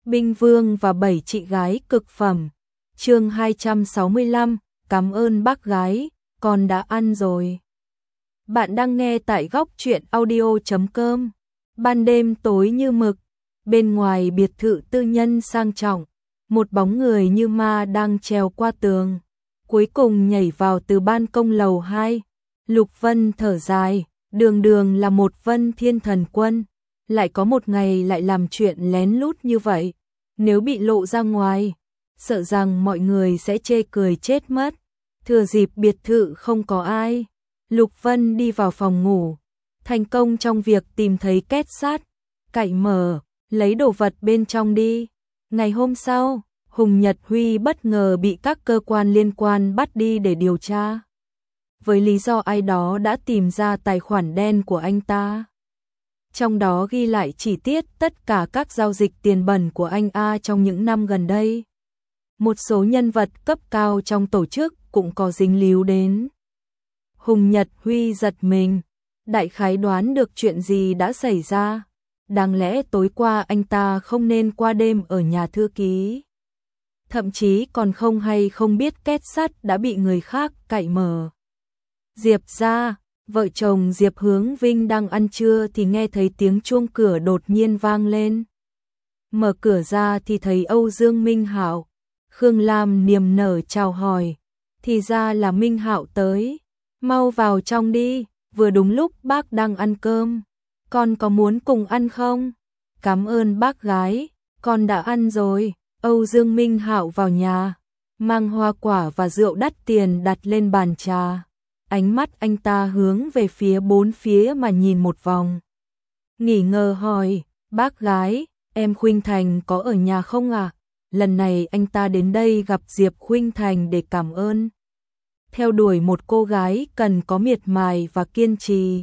Binh Vương và 7 chị gái cực phẩm. Chương 265, cảm ơn bác gái, con đã ăn rồi. Bạn đang nghe tại góc truyện audio.com. Ban đêm tối như mực, bên ngoài biệt thự tư nhân sang trọng, một bóng người như ma đang trèo qua tường, cuối cùng nhảy vào từ ban công lầu 2. Lục Vân thở dài, đường đường là một Vân Thiên Thần Quân, lại có một ngày lại làm chuyện lén lút như vậy. Nếu bị lộ ra ngoài, sợ rằng mọi người sẽ chê cười chết mất. Thừa dịp biệt thự không có ai, Lục Vân đi vào phòng ngủ, thành công trong việc tìm thấy két sắt, cậy mở, lấy đồ vật bên trong đi. Ngày hôm sau, Hùng Nhật Huy bất ngờ bị các cơ quan liên quan bắt đi để điều tra, với lý do ai đó đã tìm ra tài khoản đen của anh ta. Trong đó ghi lại chi tiết tất cả các giao dịch tiền bẩn của anh A trong những năm gần đây. Một số nhân vật cấp cao trong tổ chức cũng có dính líu đến. Hùng Nhật Huy giật mình, đại khái đoán được chuyện gì đã xảy ra. Đáng lẽ tối qua anh ta không nên qua đêm ở nhà thư ký. Thậm chí còn không hay không biết két sắt đã bị người khác cậy mở. Diệp ra, vợ chồng Diệp Hướng Vinh đang ăn trưa thì nghe thấy tiếng chuông cửa đột nhiên vang lên. Mở cửa ra thì thấy Âu Dương Minh Hạo. Khương Lam niềm nở chào hỏi, thì ra là Minh Hạo tới, mau vào trong đi, vừa đúng lúc bác đang ăn cơm, con có muốn cùng ăn không? Cảm ơn bác gái, con đã ăn rồi. Âu Dương Minh Hạo vào nhà, mang hoa quả và rượu đắt tiền đặt lên bàn trà. Ánh mắt anh ta hướng về phía bốn phía mà nhìn một vòng. Nghỉ ngờ hỏi, bác gái, em Khuynh Thành có ở nhà không ạ? Lần này anh ta đến đây gặp Diệp Khuynh Thành để cảm ơn. Theo đuổi một cô gái cần có miệt mài và kiên trì.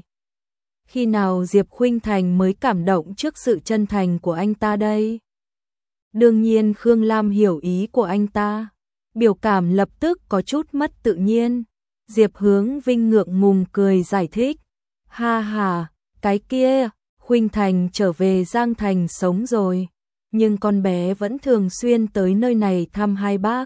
Khi nào Diệp Khuynh Thành mới cảm động trước sự chân thành của anh ta đây? Đương nhiên Khương Lam hiểu ý của anh ta. Biểu cảm lập tức có chút mất tự nhiên. Diệp Hướng Vinh ngượng ngùng cười giải thích. Ha ha, cái kia, Khuynh Thành trở về Giang Thành sống rồi. Nhưng con bé vẫn thường xuyên tới nơi này thăm hai bác.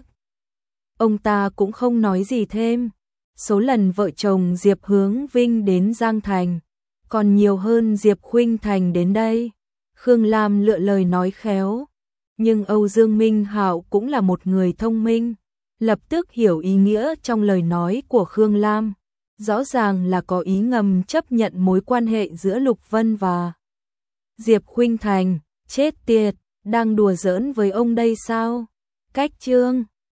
Ông ta cũng không nói gì thêm. Số lần vợ chồng Diệp Hướng Vinh đến Giang Thành còn nhiều hơn Diệp Khuynh Thành đến đây. Khương Lam lựa lời nói khéo. Nhưng Âu Dương Minh Hạo cũng là một người thông minh, lập tức hiểu ý nghĩa trong lời nói của Khương Lam. Rõ ràng là có ý ngầm chấp nhận mối quan hệ giữa Lục Vân và Diệp Khuynh Thành. Chết tiệt, đang đùa giỡn với ông đây sao? Cách chương